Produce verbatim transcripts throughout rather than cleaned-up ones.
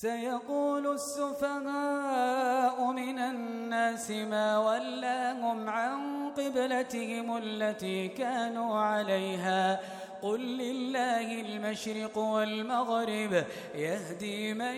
سيقول السفهاء من الناس ما ولاهم عن قبلتهم التي كانوا عليها قل لله المشرق والمغرب يهدي من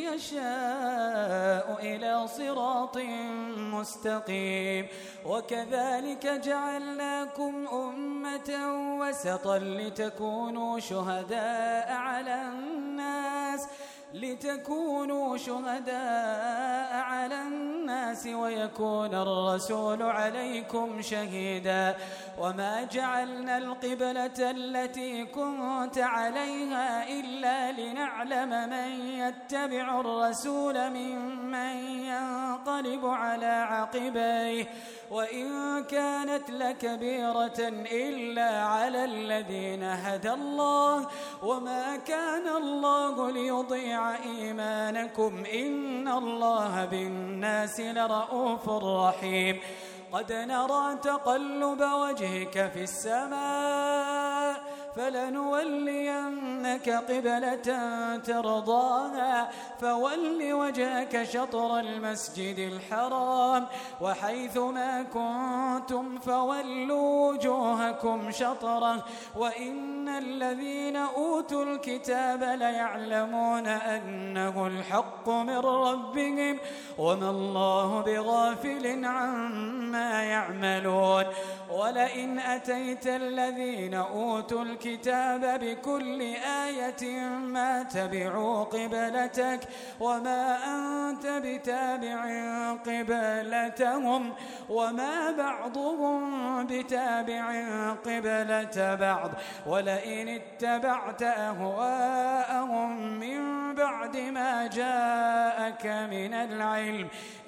يشاء إلى صراط مستقيم وكذلك جعلناكم أمة وسطا لتكونوا شهداء على الناس لتكونوا شهداء على الناس ويكون الرسول عليكم شهيدا وما جعلنا القبلة التي كنت عليها إلا لنعلم من يتبع الرسول ممن ينقلب على عقبيه وإن كانت لكبيرة إلا على الذين هدى الله وما كان الله ليضيع إيمانكم إن الله بالناس لرؤوف رحيم قد نرى تقلب وجهك في السماء فلنولينك قبلة ترضاها فول وجهك شطر المسجد الحرام وحيث ما كنتم فولوا وجوهكم شطره وإن الذين أوتوا الكتاب ليعلمون أنه الحق من ربهم وما الله بغافل عما يعملون ولئن أتيت الذين أوتوا الكتاب بكل آية ما تبعوا قبلتك وما أنت بتابع قبلتهم وما بعضهم بتابع قبلة بعض ولئن اتبعت أهواءهم من بعد ما جاءك من العلم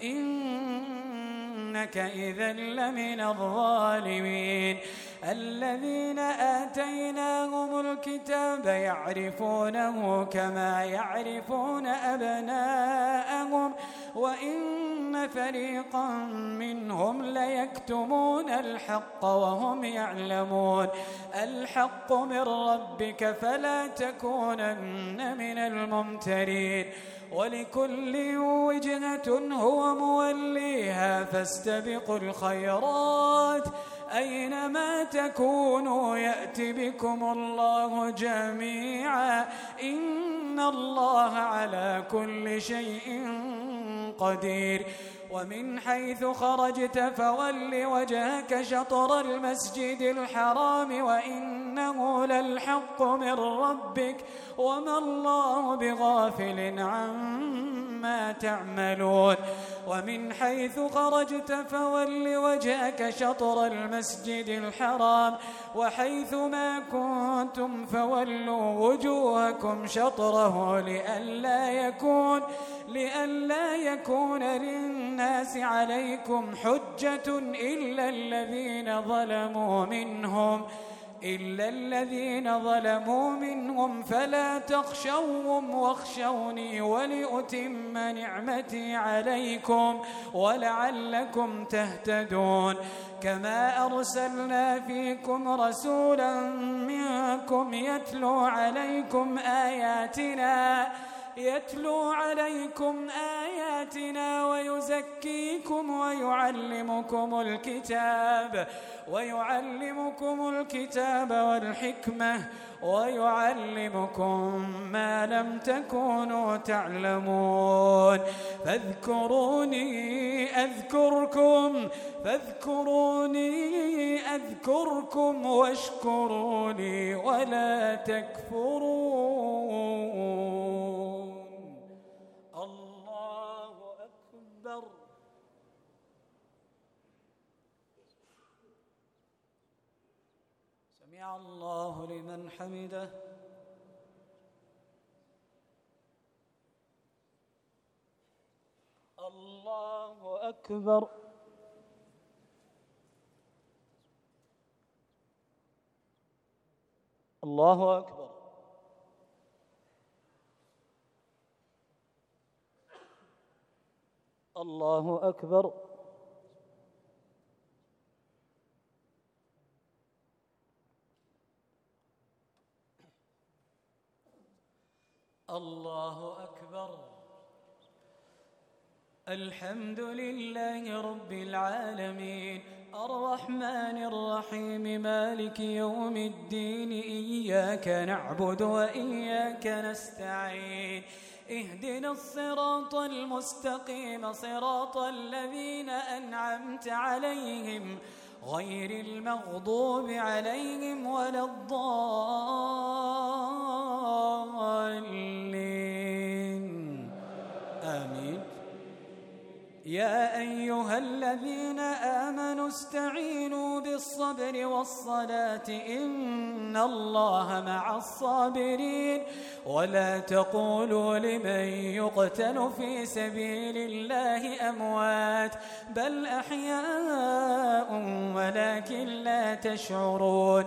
إنك إذا لمن الظالمين الذين آتيناهم الكتاب يعرفونه كما يعرفون أبناءهم وإن فريقا منهم ليكتمون الحق وهم يعلمون الحق من ربك فلا تكونن من الممترين ولكل وجهة هو موليها فاستبقوا الخيرات أينما تكونوا يأتي بكم الله جميعا إن الله على كل شيء قدير ومن حيث خرجت فول وجهك شطر المسجد الحرام وإنه للحق من ربك وما الله بغافل عما تعملون ومن حيث خرجت فول وجهك شطر المسجد الحرام وحيث ما كنتم فولوا وجوهكم شطره لئلا يكون لئلا يكون للناس عليكم حجة إلا الذين ظلموا منهم إلا الذين ظلموا منهم فلا تخشوهم واخشوني ولأتم نعمتي عليكم ولعلكم تهتدون كما أرسلنا فيكم رسولا منكم يتلو عليكم آياتنا يتلو عليكم آياتنا ويزكيكم ويعلمكم الكتاب ويعلمكم الكتاب والحكمة ويعلمكم ما لم تكونوا تعلمون فاذكروني أذكركم فاذكروني أذكركم واشكروا لي ولا تكفرون الله أكبر سمع الله لمن حمده الله أكبر الله أكبر الله أكبر الله أكبر الحمد لله رب العالمين الرحمن الرحيم مالك يوم الدين إياك نعبد وإياك نستعين اهدنا الصراط المستقيم صراط الذين أنعمت عليهم غير المغضوب عليهم ولا الضالين آمين. يا أيها الذين آمنوا استعينوا بالصبر والصلاة إن الله مع الصابرين ولا تقولوا لمن يقتل في سبيل الله أموات بل أحياء ولكن لا تشعرون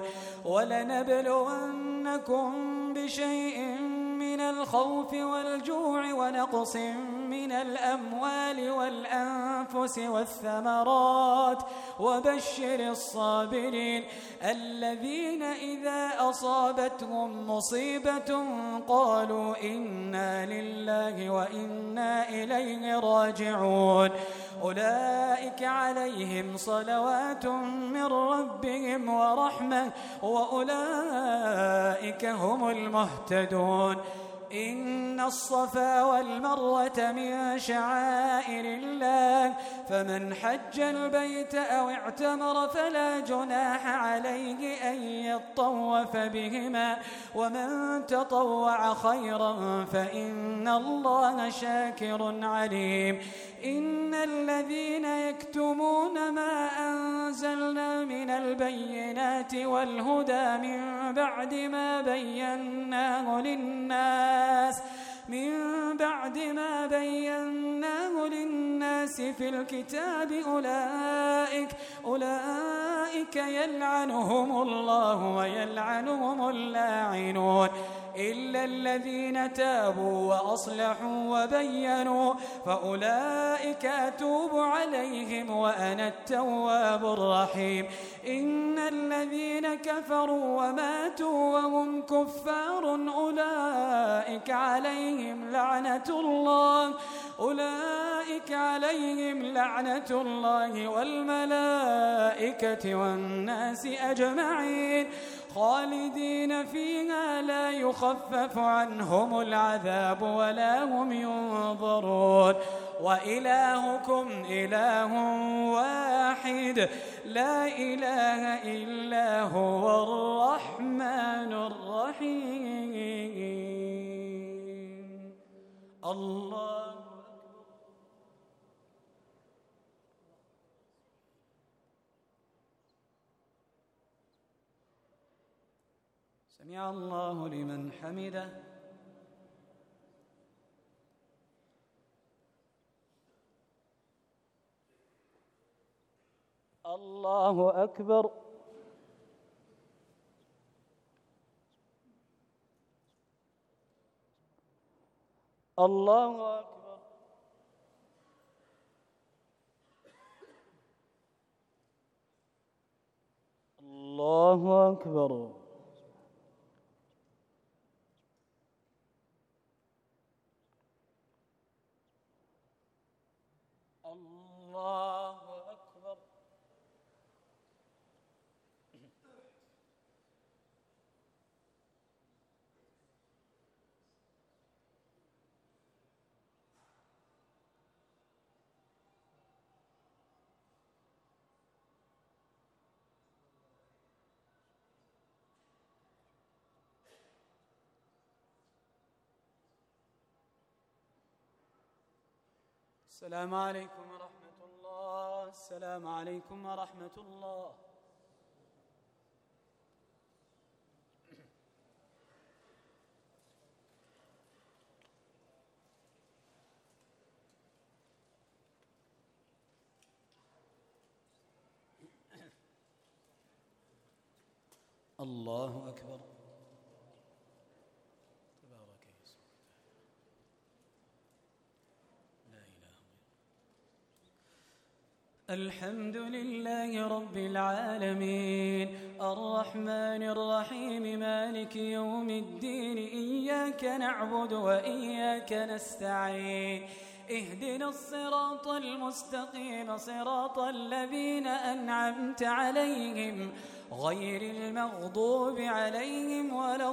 ولنبلونكم بشيء من الخوف والجوع ونقص من الأموال والأنفس والثمرات وبشر الصابرين الذين إذا أصابتهم مصيبة قالوا إنا لله وإنا إليه راجعون أولئك عليهم صلوات من ربهم ورحمة وأولئك هم المهتدون. إن الصفا والمروة من شعائر الله فمن حج البيت أو اعتمر فلا جناح عليه أن يطوف بهما ومن تطوع خيرا فإن الله شاكر عليم. إن الذين يكتمون ما أنزلنا من البينات والهدى من بعد ما بيناه للناس من بعد ما بيناه للناس في الكتاب أولئك أولئك يلعنهم الله ويلعنهم اللاعنون إلا الذين تابوا وأصلحوا وبينوا فأولئك أتوب عليهم وأنا التواب الرحيم. إن الذين كفروا وماتوا وهم كفار أولئك عليهم لعنة الله أولئك عليهم لعنة الله والملائكة والناس أجمعين خالدين فيها لا يخفف عنهم العذاب ولا هم ينظرون. وإلهكم إله واحد لا إله إلا هو الرحمن الرحيم. الله سمع الله لمن حمده. الله أكبر. الله أكبر. الله أكبر. الله أكبر. السلام عليكم ورحمة الله. السلام عليكم ورحمة الله. الله أكبر. تبارك اسمك لا إله إلا. الحمد لله رب العالمين الرحمن الرحيم مالك يوم الدين إياك نعبد وإياك نستعين اهدنا الصراط المستقيم صراط الذين أنعمت عليهم غير المغضوب عليهم ولا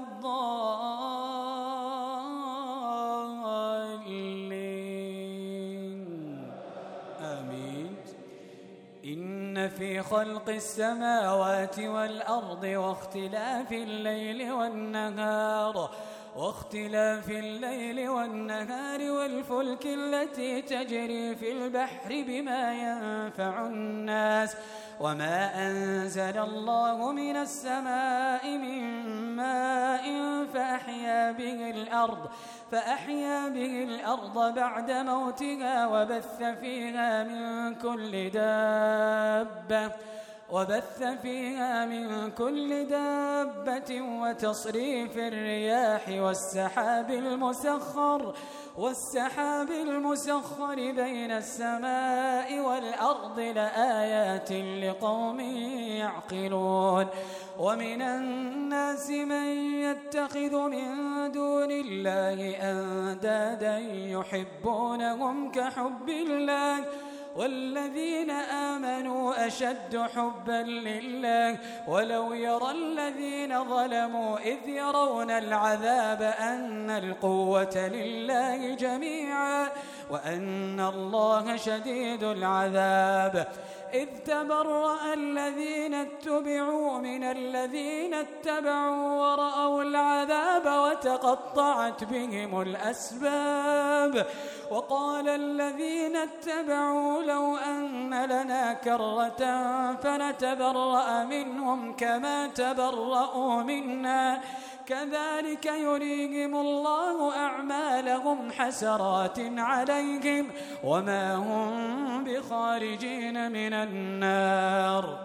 الضالين آمين. إن في خلق السماوات والأرض واختلاف الليل والنهار واختلاف الليل والنهار والفلك التي تجري في البحر بما ينفع الناس وما أنزل الله من السماء من ماء فأحيا به الأرض فأحيا به الأرض بعد موتها وبث فيها من كل دابة وبث فيها من كل دابة وتصريف الرياح والسحاب المسخر والسحاب المسخر بين السماء والأرض لآيات لقوم يعقلون. ومن الناس من يتخذ من دون الله أندادا يحبونهم كحب الله والذين آمنوا أشد حبا لله ولو يرى الذين ظلموا إذ يرون العذاب أن القوة لله جميعا وأن الله شديد العذاب. إذ تبرأ الذين اتبعوا من الذين اتبعوا ورأوا العذاب وتقطعت بهم الأسباب وقال الذين اتبعوا لو أن لنا كرة فنتبرأ منهم كما تبرأوا منا كذلك يريهم الله أعمالهم حسرات عليهم وما هم بخارجين من النار.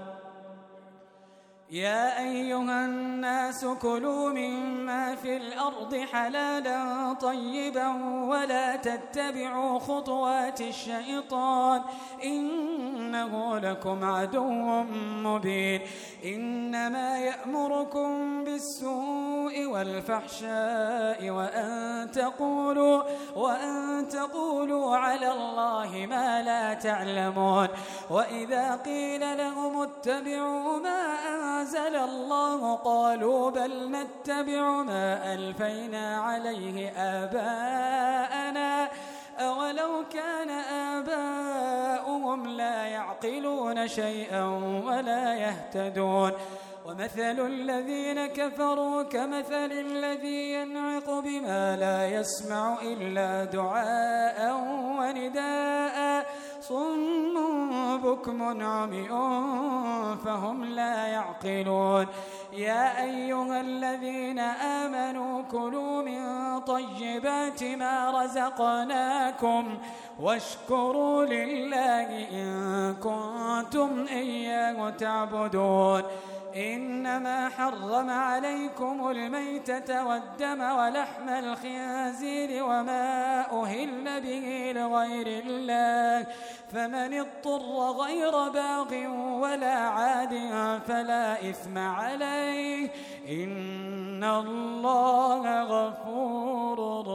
يا أيها الناس كلوا مما في الأرض حلالا طيبا ولا تتبعوا خطوات الشيطان إنه لكم عدو مبين. إنما يأمركم بالسوء والفحشاء وأن تقولوا, وأن تقولوا على الله ما لا تعلمون. وإذا قيل لهم اتبعوا ما أنزل الله قالوا بل نتبع ما ألفينا عليه آباءنا أولو كان آباؤهم لا يعقلون شيئا ولا يهتدون. ومثل الذين كفروا كمثل الذي ينعق بما لا يسمع إلا دعاء ونداء صم بكم عمي فهم لا يعقلون. يا أيها الذين آمنوا كلوا من طيبات ما رزقناكم واشكروا لله إن كنتم إياه تعبدون. إنما حرم عليكم الميتة والدم ولحم الخنزير وما أهل به لغير الله فمن اضطر غير باغ ولا عاد فلا إثم عليه إن الله غفور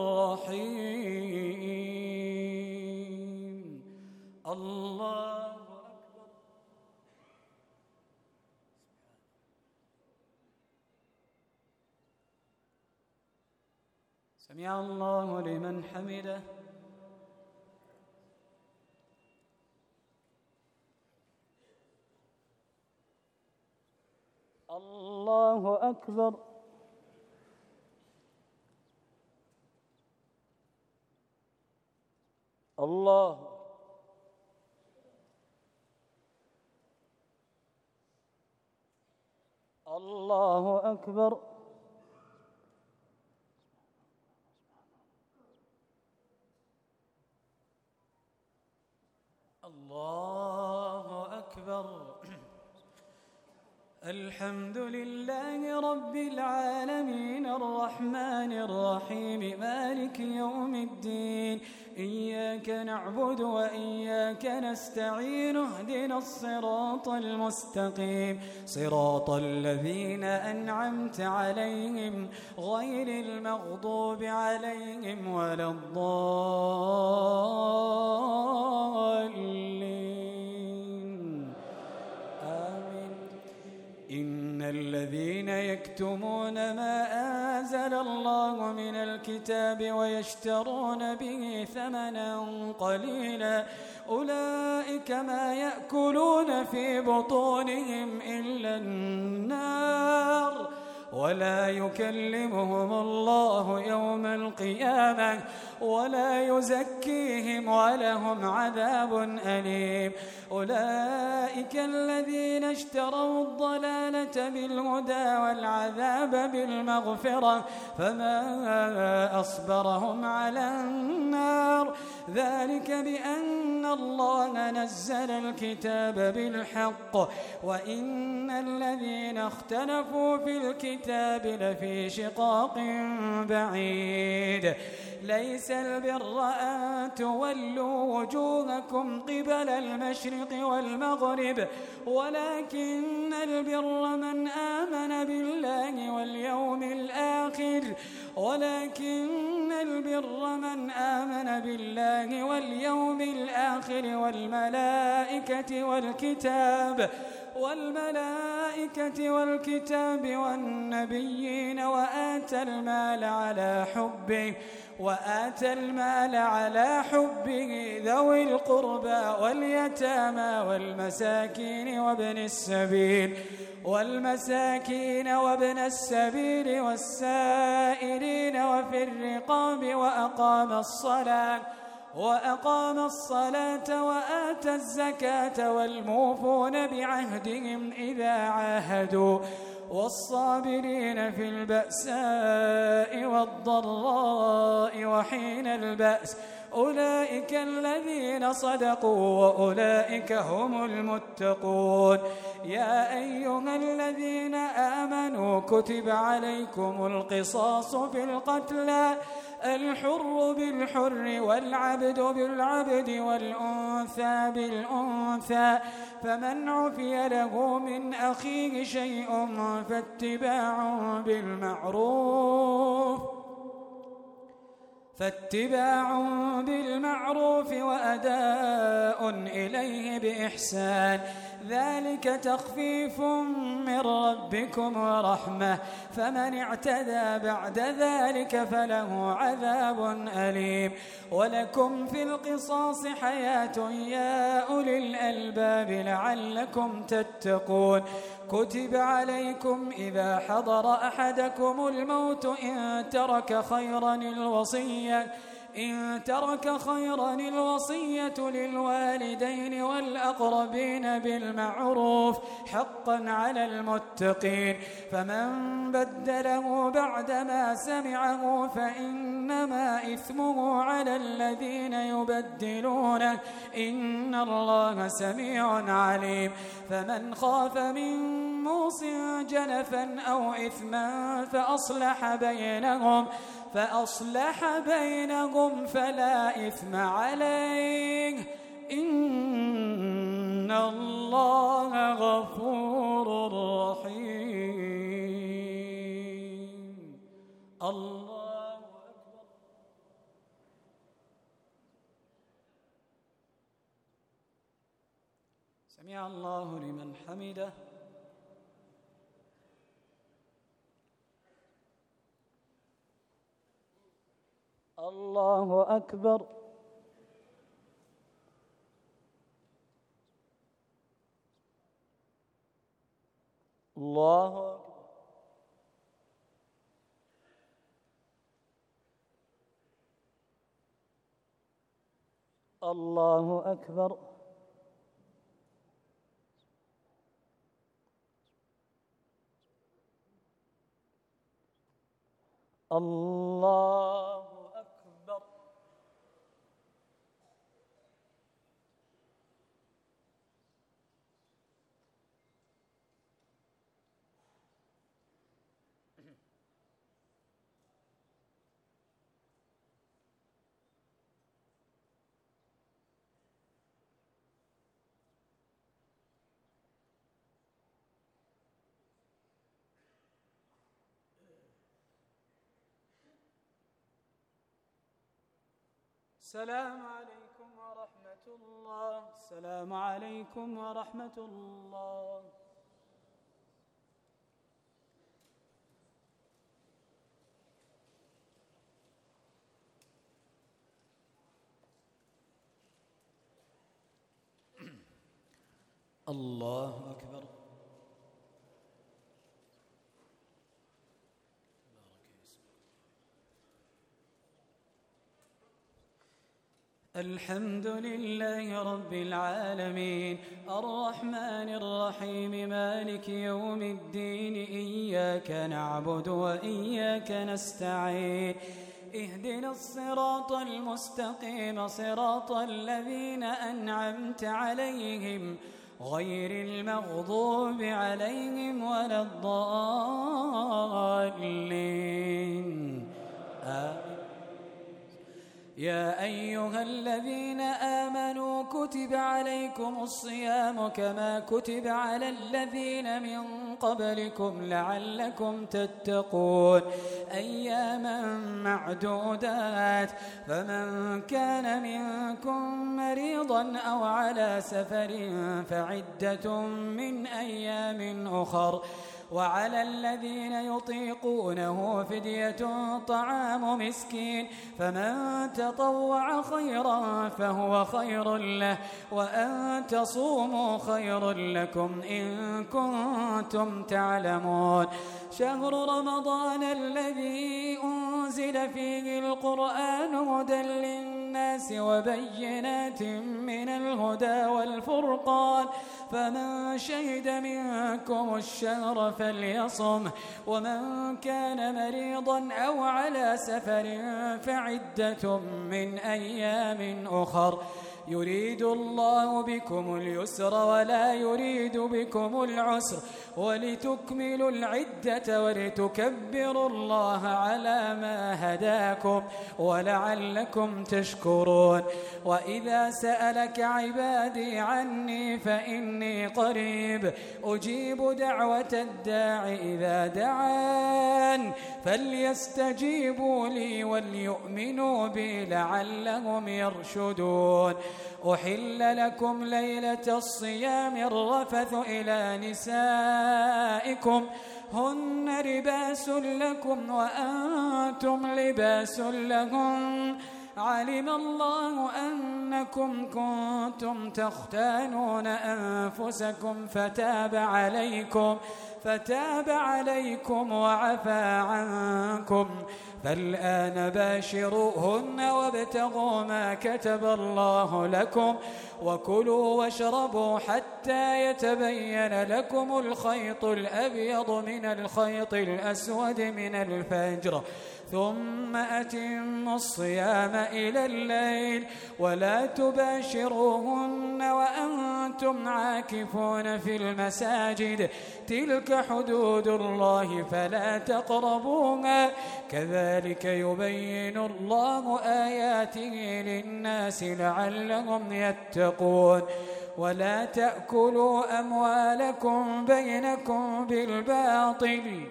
رحيم. الله سمع الله لمن حمده. الله أكبر. الله الله أكبر. الله أكبر. الحمد لله رب العالمين الرحمن الرحيم مالك يوم الدين إياك نعبد وإياك نستعين اهدنا الصراط المستقيم صراط الذين أنعمت عليهم غير المغضوب عليهم ولا الضالين الكتاب ويشترون به ثمنا قليلا أولئك ما يأكلون في بطونهم إلا النار ولا يكلمهم الله يوم القيامة ولا يزكيهم ولهم عذاب أليم أولئك الذين اشتروا الضلالة بالهدى والعذاب بالمغفرة فما أصبرهم على النار ذلك بأن الله نزل الكتاب بالحق وإن الذين اختلفوا في الكتاب لفي شقاق بعيد ليس البر أن تولوا وجوهكم قبل المشرق والمغرب ولكن البر من آمن بالله واليوم الآخر ولكن البر من آمن بالله واليوم الآخر والملائكة والكتاب والملائكة والكتاب والنبيين وآتى المال على حبه وآتى المال على حبه ذوي القربى واليتامى والمساكين وابن السبيل والمساكين وابن السبيل والسائلين وفي الرقاب وأقام الصلاة وأقام الصلاة وآتى الزكاة والموفون بعهدهم إذا عاهدوا والصابرين في البأساء والضراء وحين البأس أولئك الذين صدقوا وأولئك هم المتقون يا أيها الذين آمنوا كتب عليكم القصاص في القتلى الحر بالحر والعبد بالعبد والأنثى بالأنثى فمن عفي له من أخيه شيء فاتباع بالمعروف فاتباع بالمعروف وأداء إليه بإحسان ذلك تخفيف من ربكم ورحمة فمن اعتدى بعد ذلك فله عذاب أليم ولكم في القصاص حياة يا أولي الألباب لعلكم تتقون كتب عليكم إذا حضر أحدكم الموت إن ترك خيرا الوصية إن ترك خيرا الوصية للوالدين والأقربين بالمعروف حقا على المتقين فمن بدله بعدما سمعه فإنما إثمه على الذين يبدلونه إن الله سميع عليم فمن خاف من موص جنفا أو إثما فأصلح بينهم فأصلح بينهم فلا إثم عليه إن الله غفور رحيم الله أكبر سمع الله لمن حمده الله أكبر الله أكبر الله أكبر الله أكبر السلام عليكم ورحمة الله السلام عليكم ورحمة الله الله أكبر. الحمد لله رب العالمين الرحمن الرحيم مالك يوم الدين إياك نعبد وإياك نستعين اهدنا الصراط المستقيم صراط الذين أنعمت عليهم غير المغضوب عليهم ولا الضالين آمين. يا أيها الذين آمنوا كتب عليكم الصيام كما كتب على الذين من قبلكم لعلكم تتقون أياما معدودات فمن كان منكم مريضا أو على سفر فعدة من أيام أخر وعلى الذين يطيقونه فدية طعام مسكين فمن تطوع خيرا فهو خير له وأن تصوموا خير لكم إن كنتم تعلمون شهر رمضان الذي أنزل فيه القرآن هدى للناس وبينات من الهدى والفرقان فمن شهد منكم الشهر فليصم ومن كان مريضا أو على سفر فعدة من أيام أخر يريد الله بكم اليسر ولا يريد بكم العسر ولتكملوا العدة ولتكبروا الله على ما هداكم ولعلكم تشكرون وإذا سألك عبادي عني فإني قريب أجيب دعوة الداع إذا دعان فليستجيبوا لي وليؤمنوا بي لعلهم يرشدون أحل لكم ليلة الصيام الرفث إلى نسائكم هن لباس لكم وأنتم لباس لهم علم الله أنكم كنتم تختانون أنفسكم فتاب عليكم فتاب عليكم وعفى عنكم فالآن باشروهن وابتغوا ما كتب الله لكم وكلوا واشربوا حتى يتبين لكم الخيط الأبيض من الخيط الأسود من الفجر ثم أتموا الصيام إلى الليل ولا تباشروهن وأنتم عاكفون في المساجد تلك حدود الله فلا تقربوها كذلك يبين الله آياته للناس لعلهم يتقون ولا تأكلوا أموالكم بينكم بالباطل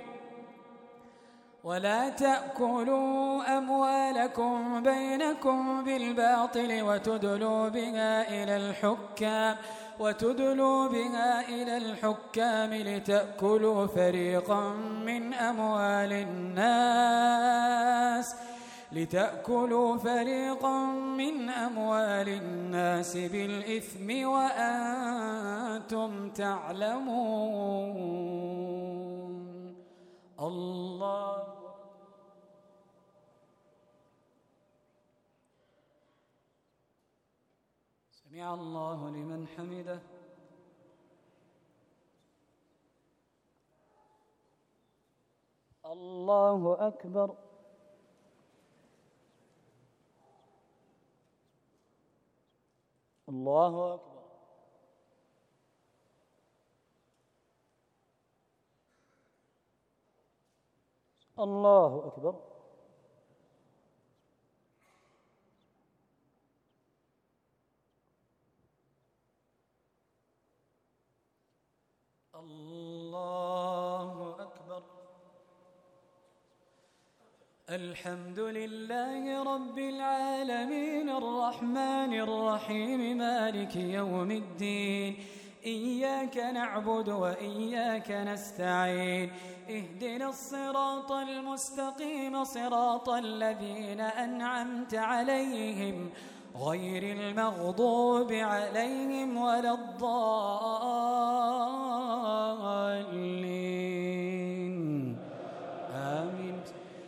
ولا تأكلوا أموالكم بينكم بالباطل وتدلوا بها إلى الحكام وتدلوا بها إلى الحكام لتأكلوا فريقا من أموال الناس لتأكلوا فريقا من أموال الناس بالإثم وأنتم تعلمون الله سمع الله لمن حمده الله أكبر الله أكبر الله أكبر الله أكبر الحمد لله رب العالمين الرحمن الرحيم مالك يوم الدين إياك نعبد وإياك نستعين اهدنا الصراط المستقيم صراط الذين أنعمت عليهم غير المغضوب عليهم ولا الضالين آمين.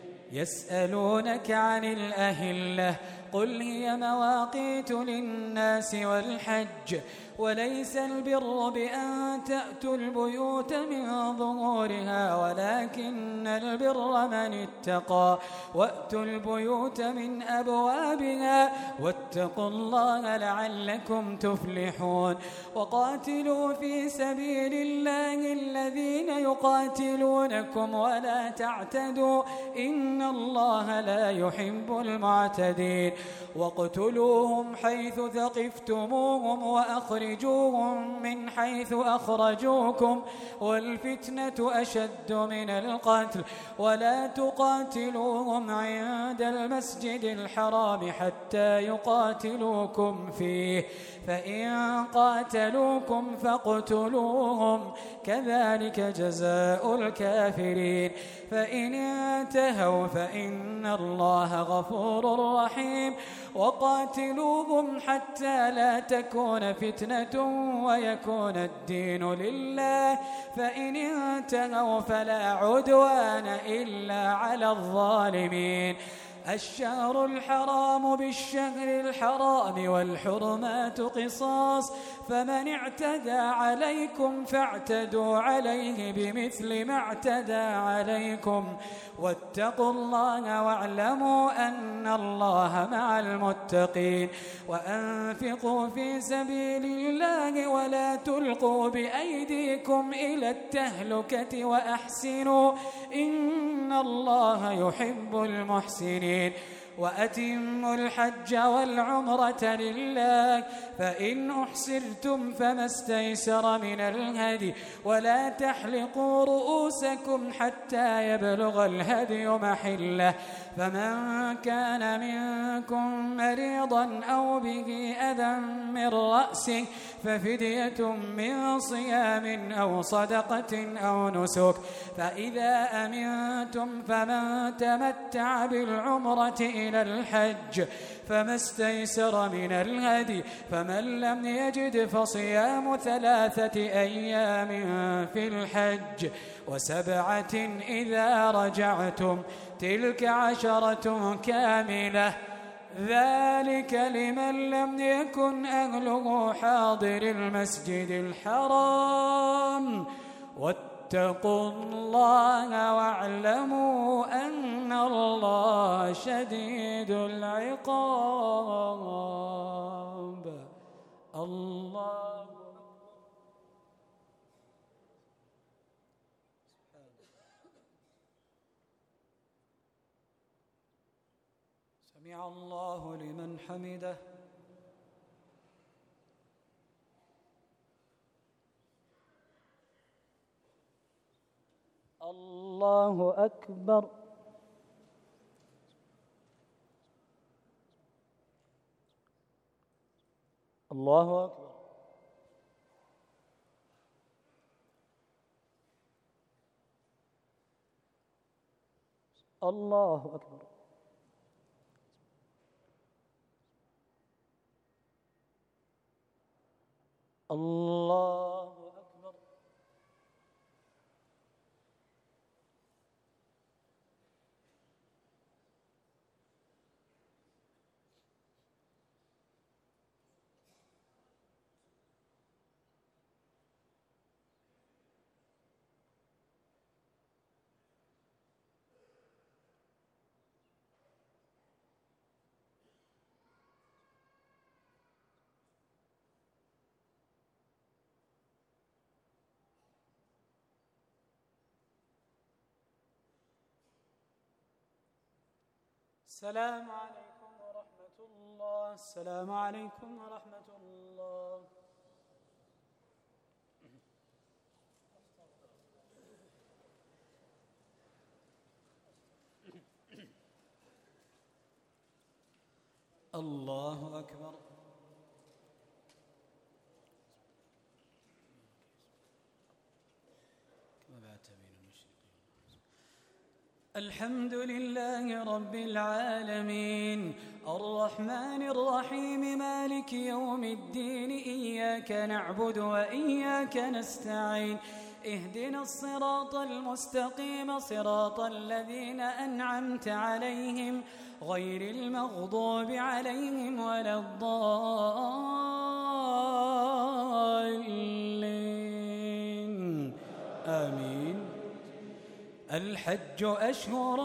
يسألونك عن الأهلة قل هي مواقيت للناس والحج وليس البر بأن تأتوا البيوت من ظهورها ولكن البر من اتقى وأتوا البيوت من أبوابها واتقوا الله لعلكم تفلحون. وقاتلوا في سبيل الله الذين يقاتلونكم ولا تعتدوا إن الله لا يحب المعتدين. واقتلوهم حيث ثقفتموهم وأخرجوهم من حيث أخرجوكم والفتنة أشد من القتل ولا تقاتلوهم عند المسجد الحرام حتى يقاتلوكم فيه فإن قاتلوكم فاقتلوهم كذلك جزاء الكافرين. فإن انتهوا فإن الله غفور رحيم. وقاتلوهم حتى لا تكون فتنة ويكون الدين لله فإن انتهوا فلا عدوان إلا على الظالمين. الشهر الحرام بالشهر الحرام والحرمات قصاص فمن اعتدى عليكم فاعتدوا عليه بمثل ما اعتدى عليكم واتقوا الله واعلموا أن الله مع المتقين. وأنفقوا في سبيل الله ولا تلقوا بأيديكم إلى التهلكة وأحسنوا إن الله يحب المحسنين. وأتموا الحج والعمرة لله فإن أحصرتم فما استيسر من الهدي ولا تحلقوا رؤوسكم حتى يبلغ الهدي محله فمن كان منكم مريضا أو به أذى من رأسه ففدية من صيام أو صدقة أو نسك فإذا أمنتم فمن تمتع بالعمرة إلى الحج فما استيسر من الهدي فمن لم يجد فصيام ثلاثة أيام في الحج وسبعة إذا رجعتم تلك عشرة كاملة ذلك لمن لم يكن أهله حاضر المسجد الحرام واتقوا الله واعلموا أن الله شديد العقاب. الله سمع الله لمن حمده. الله أكبر. الله أكبر. الله أكبر. الله أكبر. السلام عليكم ورحمة الله. السلام عليكم ورحمة الله. الله أكبر. الحمد لله رب العالمين الرحمن الرحيم مالك يوم الدين إياك نعبد وإياك نستعين اهدنا الصراط المستقيم صراط الذين أنعمت عليهم غير المغضوب عليهم ولا الضالين آمين. الحج أشهر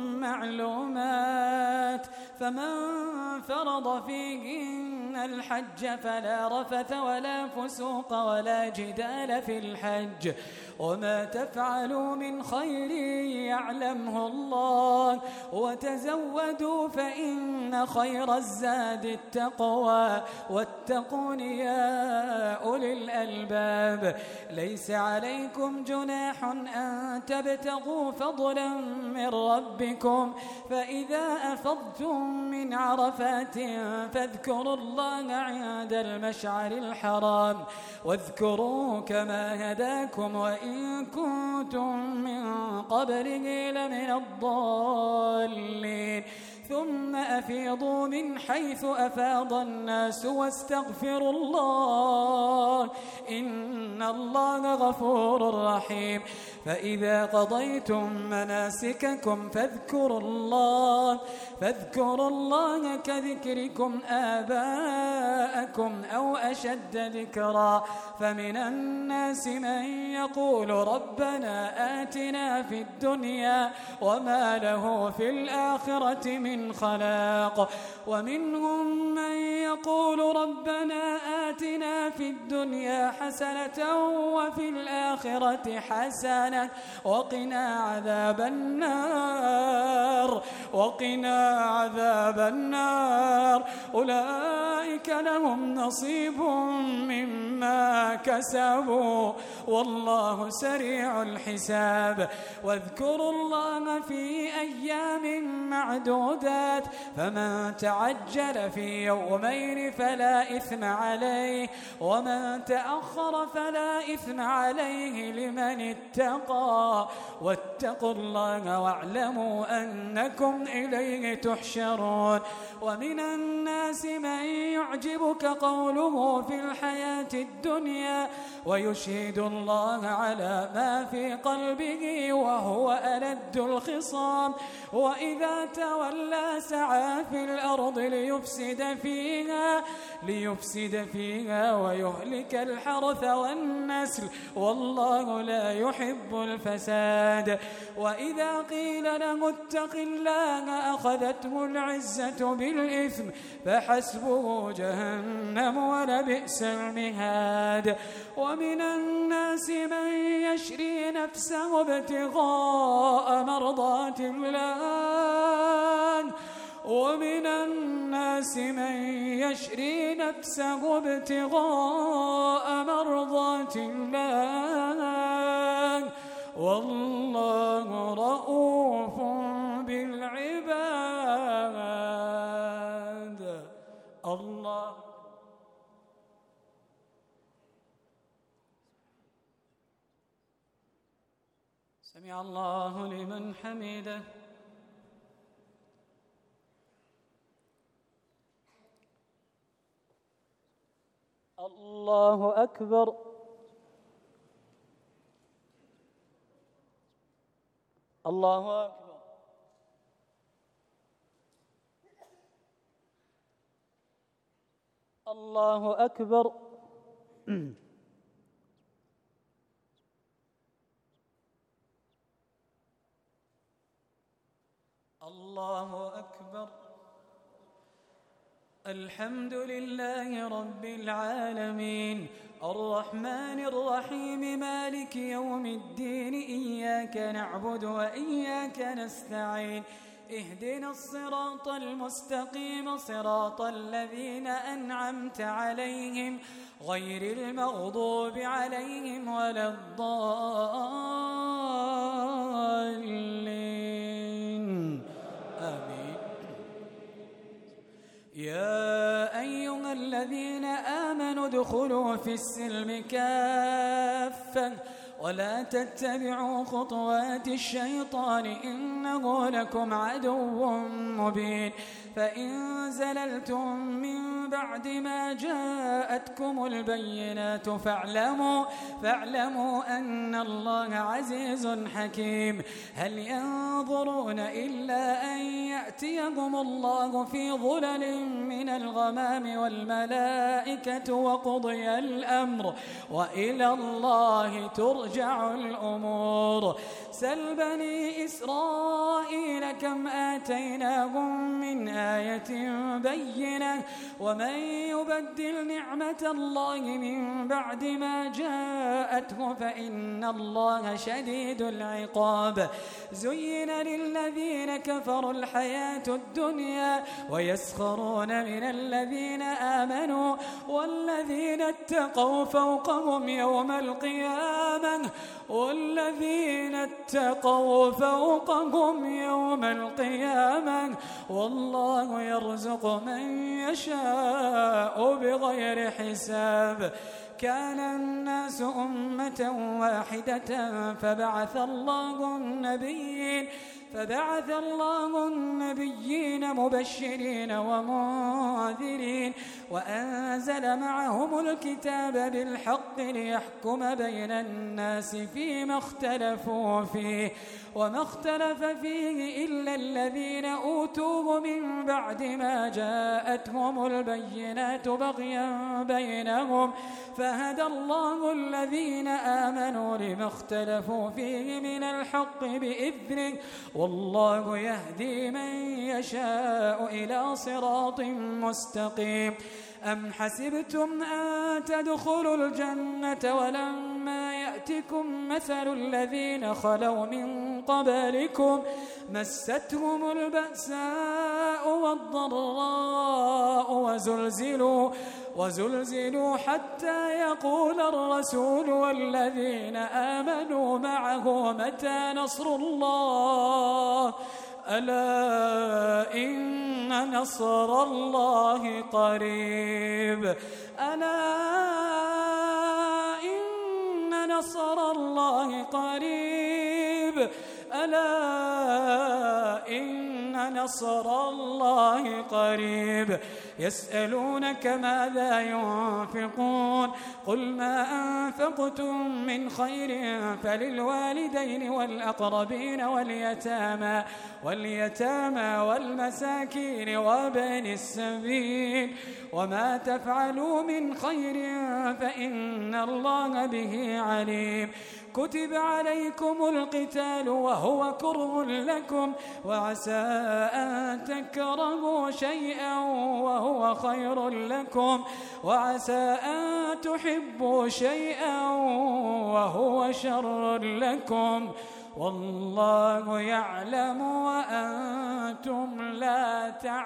معلومات فمن فرض فيهن الحج فلا رفث ولا فسوق ولا جدال في الحج وما تفعلوا من خير يعلمه الله وتزودوا فإن خير الزاد التقوى واتقون يا أولي الألباب. ليس عليكم جناح أن تبتغوا فضلا من ربكم فإذا أفضتم من عرفات فاذكروا الله عند المشعر الحرام واذكروه كما هداكم وإن كنتم من قبله لمن الضالين ثم أفيضوا من حيث أفاض الناس واستغفروا الله إن الله غفور رحيم. فإذا قضيتم مناسككم فاذكروا الله فاذكروا الله كذكركم آباءكم أو أشد ذكرا فمن الناس من يقول ربنا آتنا في الدنيا وما له في الآخرة من خلاق ومنهم من يقول ربنا آتنا في الدنيا حسنة وفي الآخرة حسنة وقنا عذاب النار وقنا عذاب النار أولئك لهم نصيب مما كسبوا والله سريع الحساب. واذكروا الله في أيام معدودات فمن تعجل في يومين فلا إثم عليه ومن تأخر فلا إثم عليه لمن اتقى واتقوا الله واعلموا أنكم إليه تحشرون. ومن الناس من يعجبك قوله في الحياة الدنيا ويشهد الله على ما في قلبه وهو ألد الخصام وإذا تولى سعى في الأرض ليفسد فيها ليفسد فيها ويهلك الحرث والنسل والله لا يحب الفساد. وإذا قيل له اتق الله أخذته العزة بالإثم فحسبه جهنم ولبئس المهاد. ومن الناس من يشري نفسه ابتغاء مرضات الله ومن الناس من يشري نفسه ابتغاء مرضات الله والله رؤوف بالعباد. الله سمع الله لمن حمده. الله أكبر. الله أكبر. الله أكبر. الله أكبر. الحمد لله رب العالمين الرحمن الرحيم مالك يوم الدين إياك نعبد وإياك نستعين اهدنا الصراط المستقيم صراط الذين أنعمت عليهم غير المغضوب عليهم ولا الضالين آمين. يا أيها الذين آمنوا ادخلوا في السلم كافة ولا تتبعوا خطوات الشيطان إنه لكم عدو مبين فإن زللتم من بعد ما جاءتكم البينات فاعلموا, فاعلموا أن الله عزيز حكيم هل ينظرون إلا أن يأتيهم الله في ظلل من الغمام والملائكة وقضي الأمر وإلى الله ترجع الأمور سل بني إسرائيل كم آتيناهم من آية بينة ومن يبدل نعمة الله من بعد ما جاءته فإن الله شديد العقاب زين للذين كفروا الحياة الدنيا ويسخرون من الذين آمنوا والذين اتقوا فوقهم يوم القيامة والذين اتقوا فوقهم يوم القيامة والله يرزق من يشاء بغير حساب كان الناس أمة واحدة فبعث الله النبيين فبعث الله النبيين مبشرين ومنذرين وأنزل معهم الكتاب بالحق ليحكم بين الناس فيما اختلفوا فيه وما اختلف فيه إلا الذين أوتوه من بعد ما جاءتهم البينات بغيا بينهم فهدى الله الذين آمنوا لما اختلفوا فيه من الحق بإذنه والله يهدي من يشاء إلى صراط مستقيم أم حسبتم أن تدخلوا الجنة ولما يأتكم مثل الذين خلوا من قبلكم مستهم البأساء والضراء وزلزلوا وزلزلوا حتى يقول الرسول والذين آمنوا معه متى نصر الله ألا إن نصر الله قريب ألا إن نصر الله قريب ألا إن نصر الله قريب يسألونك ماذا ينفقون قل ما أنفقتم من خير فللوالدين والأقربين واليتامى واليتامى والمساكين وابن السبيل وما تفعلوا من خير فإن الله به عليم كتب عليكم القتال وهو كره لكم وعسى أن تكرهوا شيئا وهو خير لكم وعسى أن تحبوا شيئا وهو شر لكم والله يعلم وأنتم لا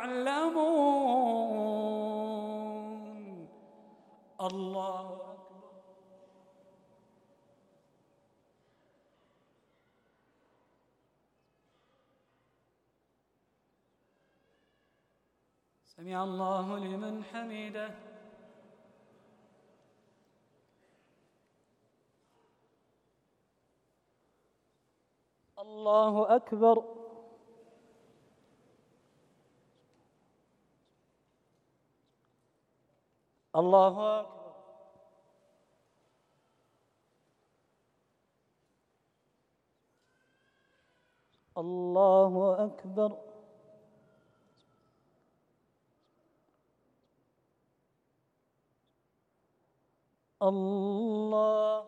تعلمون الله سمع الله لمن حمده الله أكبر الله أكبر الله أكبر الله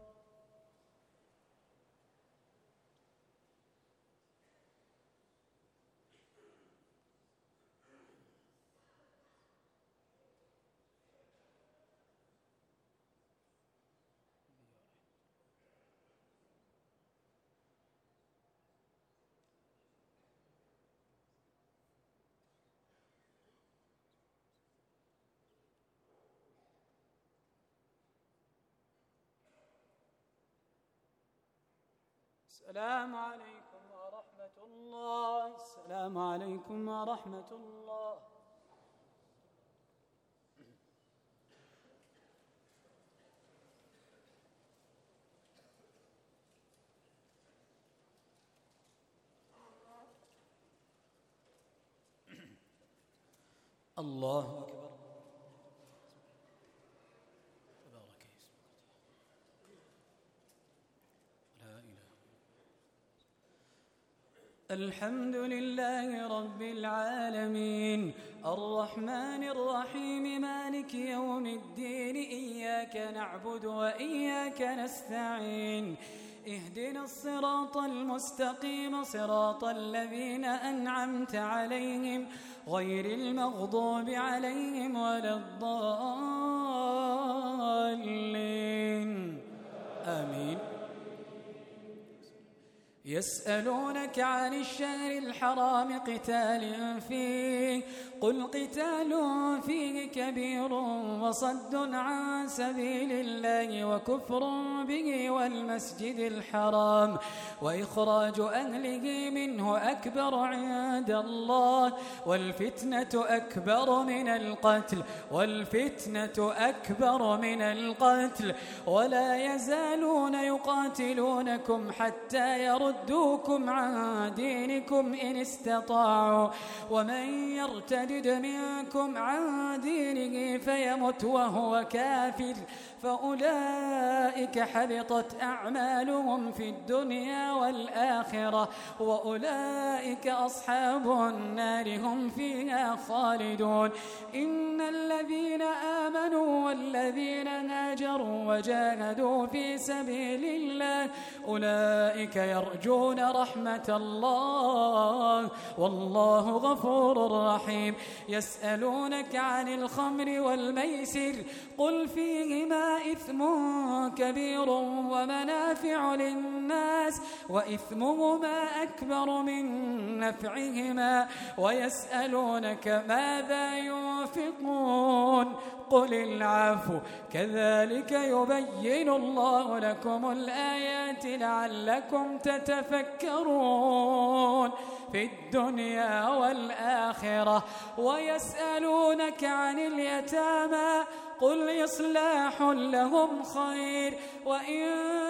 السلام عليكم ورحمة الله السلام عليكم ورحمة الله الله أكبر. تبارك اسمك. لا إله. الحمد لله رب العالمين الرحمن الرحيم مالك يوم الدين إياك نعبد وإياك نستعين اهدنا الصراط المستقيم صراط الذين أنعمت عليهم غير المغضوب عليهم ولا الضالين آمين. يسألونك عن الشهر الحرام قتال فيه قل قتال فيه كبير وصد عن سبيل الله وكفر به والمسجد الحرام وإخراج أهله منه أكبر عند الله والفتنة أكبر من القتل والفتنة أكبر من القتل ولا يزالون يقاتلونكم حتى يردوكم عن دينكم إن استطاعوا ومن يرتد منكم عن دينه فيمت وهو كافر فأولئك حبطت أعمالهم في الدنيا والآخرة وأولئك أصحاب النار هم فيها خالدون. إن الذين آمنوا والذين هاجروا وجاهدوا في سبيل الله أولئك يرجون رحمة الله والله غفور رحيم. يسألونك عن الخمر والميسر قل فيهما إثم كبير ومنافع للناس وإثمهما أكبر من نفعهما ويسألونك ماذا ينفقون قل العفو كذلك يبين الله لكم الآيات لعلكم تتفكرون في الدنيا والآخرة. ويسألونك عن اليتامى قل إصلاح لهم خير وإن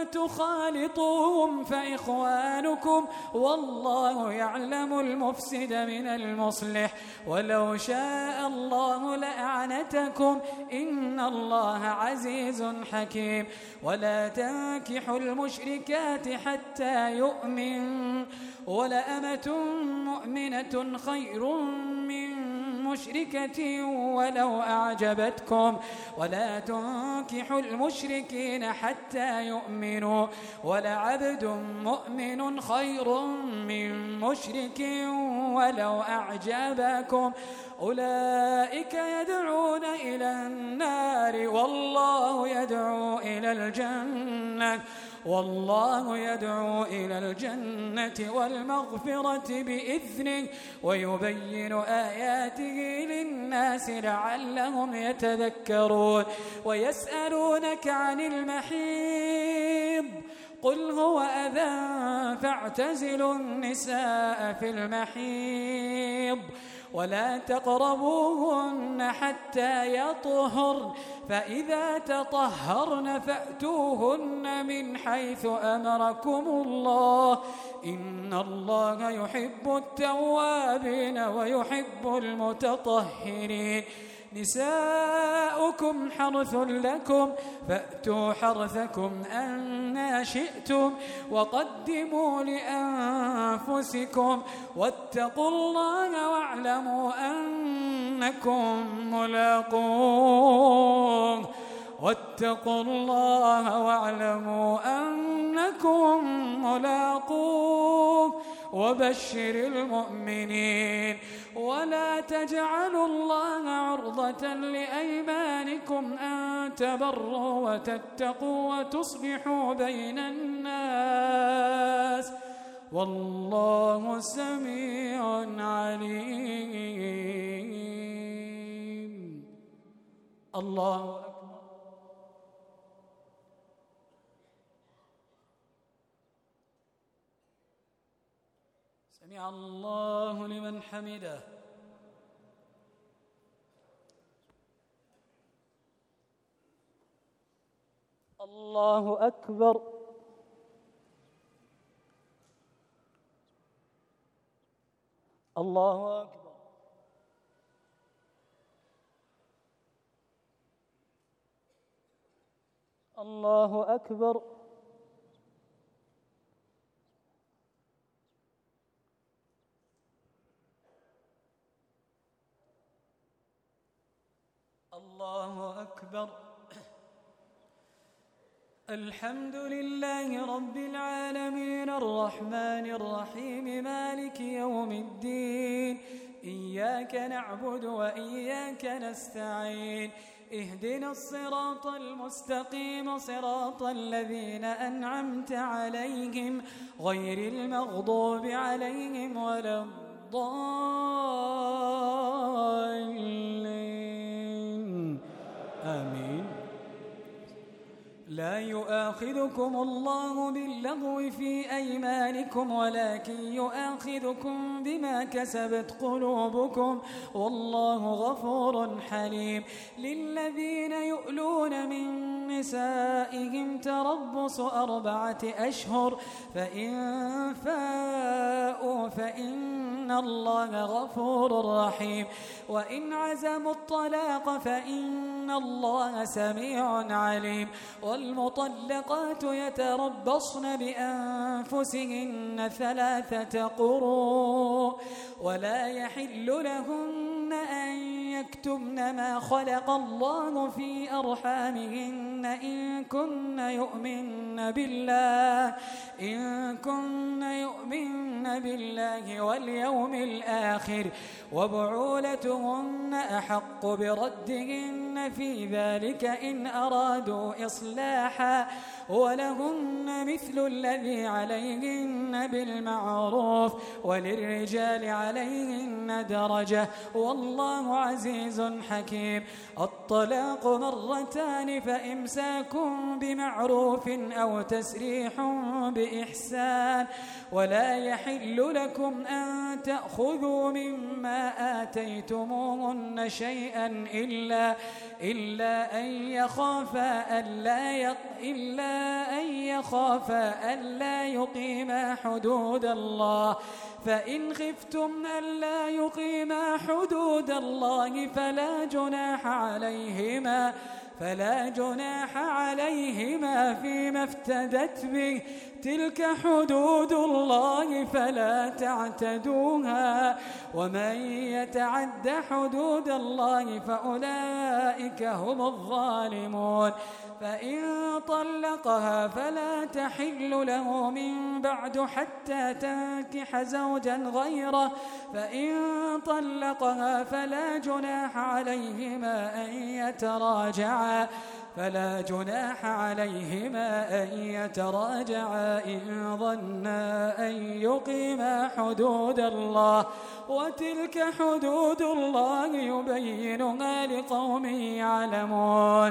تخالطوهم فإخوانكم والله يعلم المفسد من المصلح ولو شاء الله لأعنتكم إن الله عزيز حكيم. ولا تنكحوا المشركات حتى يؤمن ولأمة مؤمنة خير من مشركة ولو أعجبتكم ولا تنكحوا المشركين حتى يؤمنوا ولعبد مؤمن خير من مشرك ولو أعجبكم أولئك يدعون إلى النار والله يدعو إلى الجنة والله يدعو إلى الجنة والمغفرة بإذنه ويبين آياته للناس لعلهم يتذكرون. ويسألونك عن المحيض قل هو أذى فاعتزلوا النساء في المحيض ولا تقربوهن حتى يطهرن فإذا تطهرن فأتوهن من حيث أمركم الله إن الله يحب التوابين ويحب المتطهرين. نساؤكم حرث لكم فأتوا حرثكم أنى شئتم وقدموا لأنفسكم واتقوا الله واعلموا أنكم ملاقوه واتقوا الله واعلموا أنكم ملاقوه وبشر المؤمنين. ولا تجعلوا الله عرضة لأيمانكم أن تبروا وتتقوا وتصلحوا بين الناس والله سميع عليم. الله أكبر. سمع الله لمن حمده. الله أكبر. الله أكبر. الله أكبر. الله أكبر. الحمد لله رب العالمين الرحمن الرحيم مالك يوم الدين، إياك نعبد وإياك نستعين، اهدنا الصراط المستقيم صراط الذين أنعمت عليهم غير المغضوب عليهم ولا الضالين، آمين. لا يؤاخذكم الله باللغو في أيمانكم ولكن يؤاخذكم بما كسبت قلوبكم والله غفور حليم. للذين يؤلون من نسائهم تربص أربعة أشهر، فإن فاءوا فإن الله غفور رحيم، وإن عزموا الطلاق فإن الله سميع عليم. والمطلقات يتربصن بأنفسهن ثلاثة قروء، ولا يحل لهن أن يكتمن ما خلق الله في أرحامهن إن كن يؤمن بالله إن كن يؤمن بالله واليوم الآخر، وبعولتهن أحق بردهن في ذلك إن أرادوا إصلاحا، ولهن مثل الذي عليهن بالمعروف، وللرجال عليهن درجة، والله عزيز حكيم. الطلاق مرتان، فإمساك بمعروف أو تسريح بإحسان، ولا يحل لكم أن تأخذوا مما آتيتموهن شيئا إلا إلا أن يخافا ألا يق إلا أن يخافا ألا يقيما حدود الله، فإن خفتم ألا يقيما حدود الله فلا جناح عليهما فلا جناح عليهما فيما افتدت به، تلك حدود الله فلا تعتدوها، ومن يتعد حدود الله فأولئك هم الظالمون. فإن طلقها فلا تحل له من بعد حتى تنكح زوجا غيره، فإن طلقها فلا جناح عليهما أن يتراجعا فلا جناح عليهما أن يتراجعا إن ظنا أن يقيما حدود الله، وتلك حدود الله يبينها لقوم يعلمون.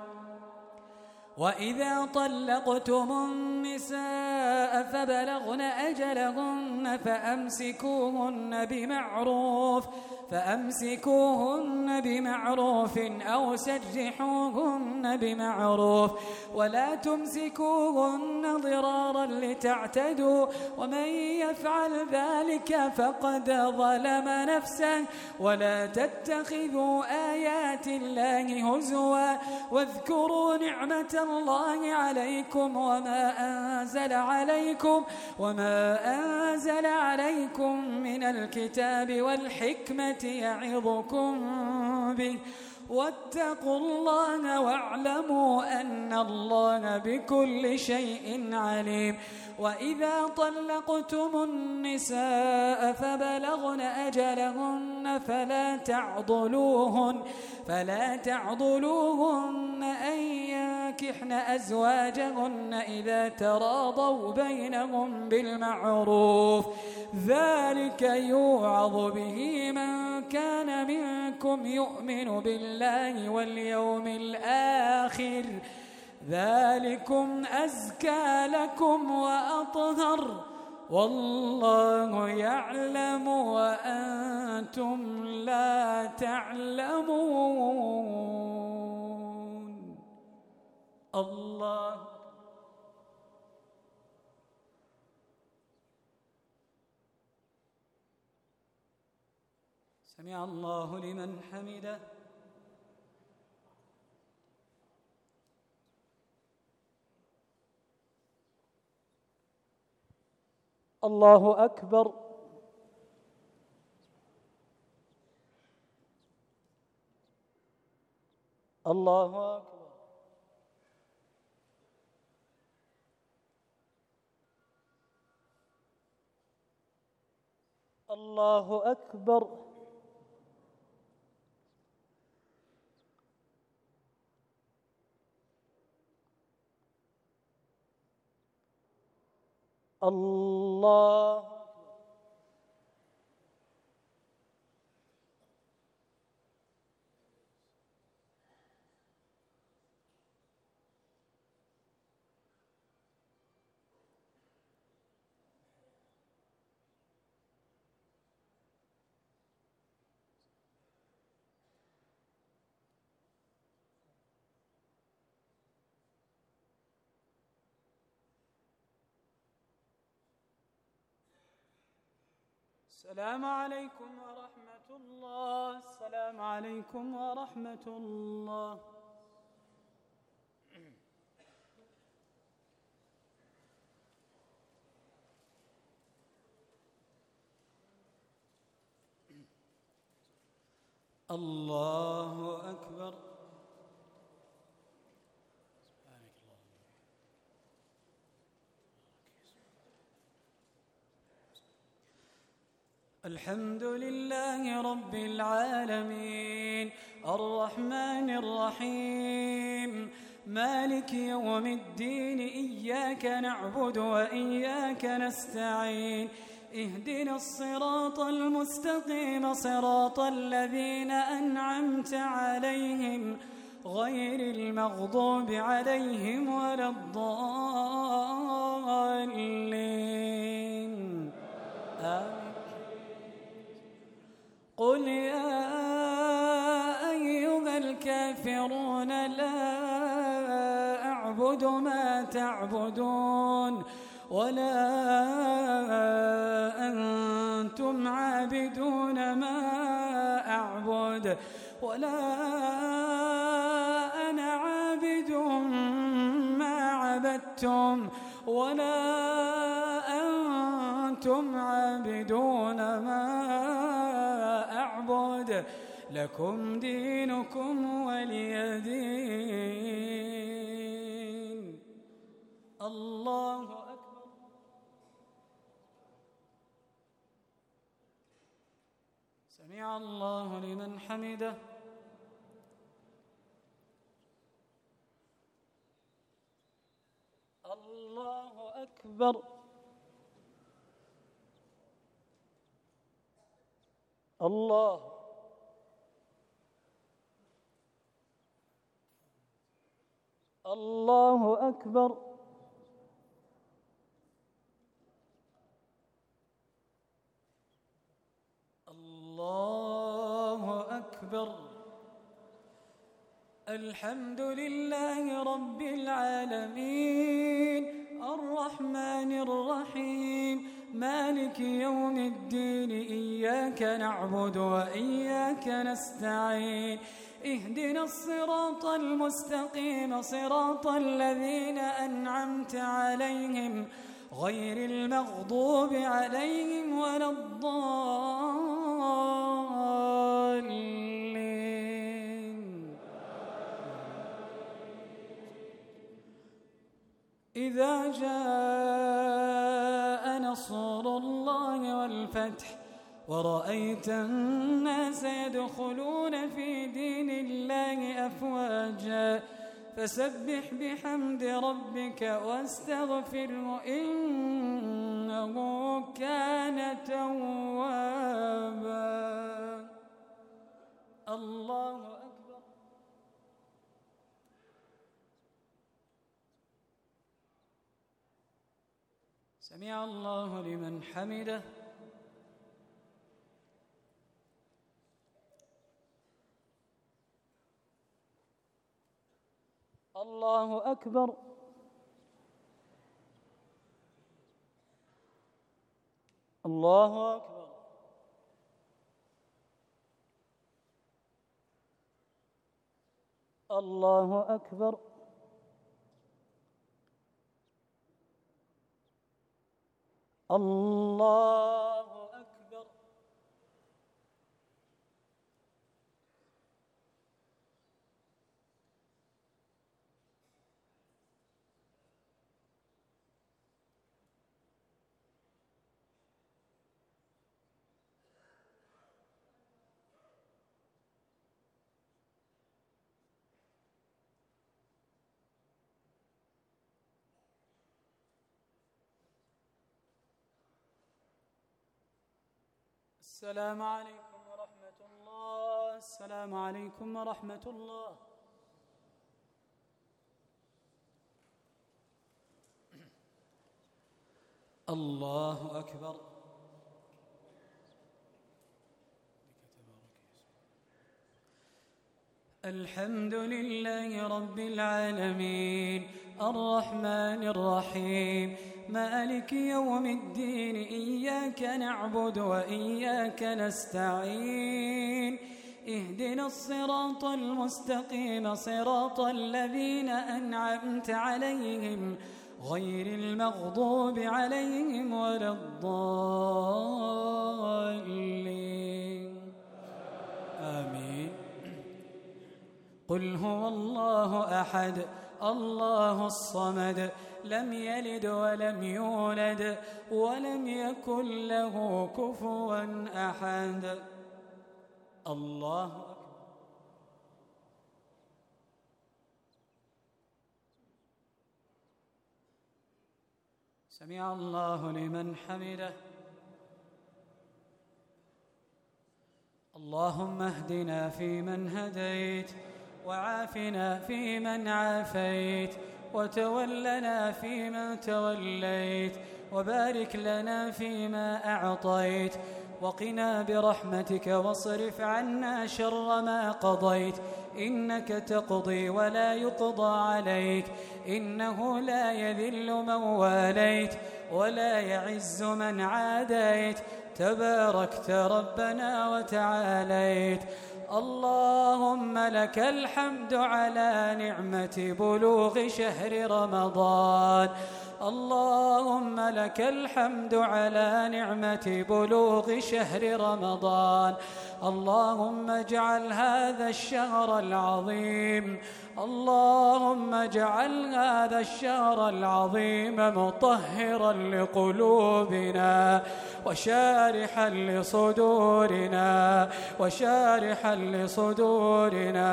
وإذا طلقتم النساء فبلغن أجلهن فأمسكوهن بمعروف فأمسكوهن بمعروف أو سرحوهن بمعروف، ولا تمسكوهن ضرارا لتعتدوا، ومن يفعل ذلك فقد ظلم نفسه. ولا تتخذوا آيات الله هزوا، واذكروا نعمة الله عليكم وما أنزل عليكم وما أنزل عليكم من الكتاب والحكمة يعظكم به، واتقوا الله واعلموا أن الله بكل شيء عليم. وإذا طلقتم النساء فبلغن أجلهن فلا تعضلوهن فلا تعضلوهن أن ينكحن أزواجهن إذا تراضوا بينهم بالمعروف، ذلك يوعظ به من كان منكم يؤمن بالله واليوم الآخر، ذلكم أزكى لكم وأطهر، والله يعلم وأنتم لا تعلمون. الله سمع الله لمن حمده. الله أكبر. الله أكبر. الله أكبر. الله. السلام عليكم ورحمة الله. السلام عليكم ورحمة الله. الله أكبر. الحمد لله رب العالمين الرحمن الرحيم مالك يوم الدين إياك نعبد وإياك نستعين اهدنا الصراط المستقيم صراط الذين أنعمت عليهم غير المغضوب عليهم ولا الضالين آمين. قل يا أيها الكافرون لا أعبد ما تعبدون ولا أنتم عابدون ما أعبد ولا أنا عابد ما عبدتم ولا أنتم عابدون ما أعبد لكم دينكم ولي دين. الله أكبر. سمع الله لمن حمده. الله أكبر. الله. الله أكبر. الله أكبر. الحمد لله رب العالمين الرحمن الرحيم مالك يوم الدين إياك نعبد وإياك نستعين اهدنا الصراط المستقيم صراط الذين أنعمت عليهم غير المغضوب عليهم ولا الضالين. إذا جاء نصر الله والفتح ورأيت الناس يدخلون في دين الله أفواجا فسبح بحمد ربك واستغفره إنه كان توابا. الله أكبر. سمع الله لمن حمده. الله أكبر. الله أكبر. الله أكبر. الله أكبر. السلام عليكم ورحمة الله. السلام عليكم ورحمة الله. الله أكبر. الحمد لله رب العالمين الرحمن الرحيم مالك يوم الدين إياك نعبد وإياك نستعين اهدنا الصراط المستقيم صراط الذين أنعمت عليهم غير المغضوب عليهم ولا الضالين آمين. قل هو الله أحد الله الصمد لم يلد ولم يولد ولم يكن له كفوا أحد. الله أكبر. سمع الله لمن حمده. اللهم اهدنا فيمن هديت وعافنا فيمن عافيت وتولنا فيمن توليت وبارك لنا فيما أعطيت وقنا برحمتك واصرف عنا شر ما قضيت إنك تقضي ولا يقضى عليك إنه لا يذل من واليت ولا يعز من عاديت تباركت ربنا وتعاليت. اللهم لك الحمد على نعمة بلوغ شهر رمضان. اللهم لك الحمد على نعمة بلوغ شهر رمضان. اللهم اجعل هذا الشهر العظيم اللهم اجعل هذا الشهر العظيم مطهرا لقلوبنا وشارحا لصدورنا وشارحا لصدورنا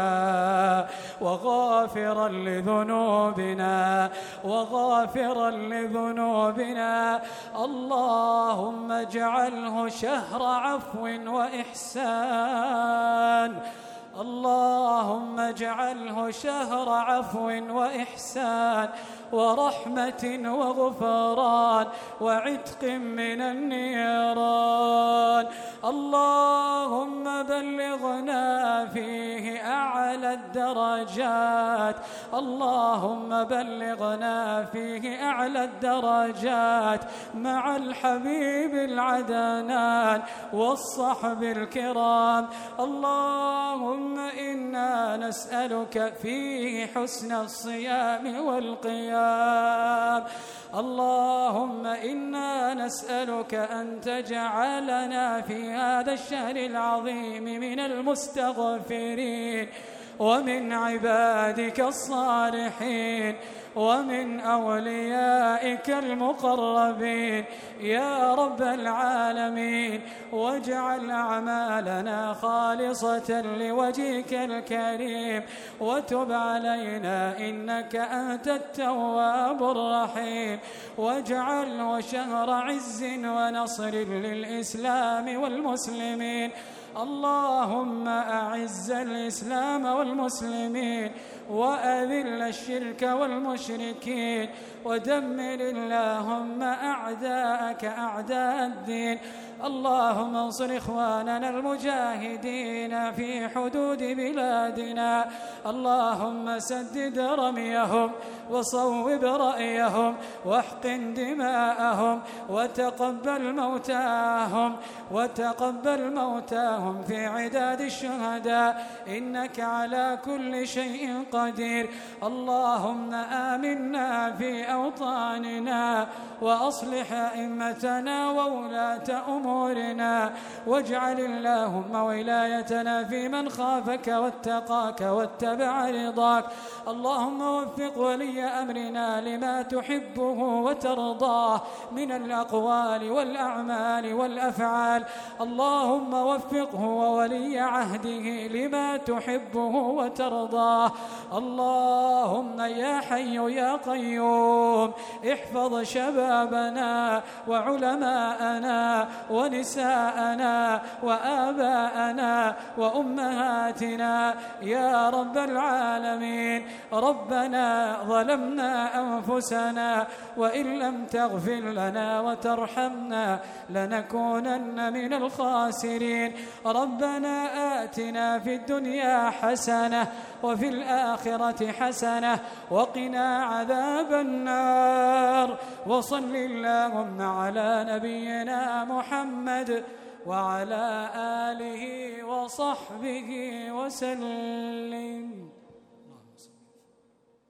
وغافرا لذنوبنا وغافرا لذنوبنا. اللهم اجعله شهر عفو وإحسان. اللهم اجعله شهر عفو وإحسان ورحمة وغفران وعتق من النيران. اللهم بلغنا فيه أعلى الدرجات. اللهم بلغنا فيه أعلى الدرجات مع الحبيب العدنان والصحب الكرام. اللهم إنا نسألك فيه حسن الصيام والقيام. اللهم إنا نسألك أن تجعلنا في هذا الشهر العظيم من المستغفرين ومن عبادك الصالحين ومن أوليائك المقربين يا رب العالمين. واجعل أعمالنا خالصة لوجهك الكريم وتب علينا إنك أنت التواب الرحيم. واجعله شهر عز ونصر للإسلام والمسلمين. اللهم أعز الإسلام والمسلمين وأذل الشرك والمشركين ودمر اللهم أعداءك أعداء الدين. اللهم انصر إخواننا المجاهدين في حدود بلادنا، اللهم سدد رميهم وصوب رأيهم واحقن دماءهم وتقبل موتاهم وتقبل موتاهم في عداد الشهداء، إنك على كل شيء قدير. اللهم آمنا في أوطاننا وأصلح أئمتنا وولاة أمورنا، واجعل اللهم ولايتنا في من خافك واتقاك واتبع رضاك. اللهم وفق ولي أمرنا لما تحبه وترضاه من الأقوال والأعمال والأفعال، اللهم وفقه وولي عهده لما تحبه وترضاه. اللهم يا حي يا قيوم احفظ شبابنا وعلماءنا ونساءنا وآباءنا وأمهاتنا يا رب العالمين. ربنا ظلمنا أنفسنا وإن لم تغفر لنا وترحمنا لنكونن من الخاسرين. ربنا آتنا في الدنيا حسنة وفي الآخرة حسنة وقنا عذاب النار. وصل اللهم على نبينا محمد وعلى آله وصحبه وسلم.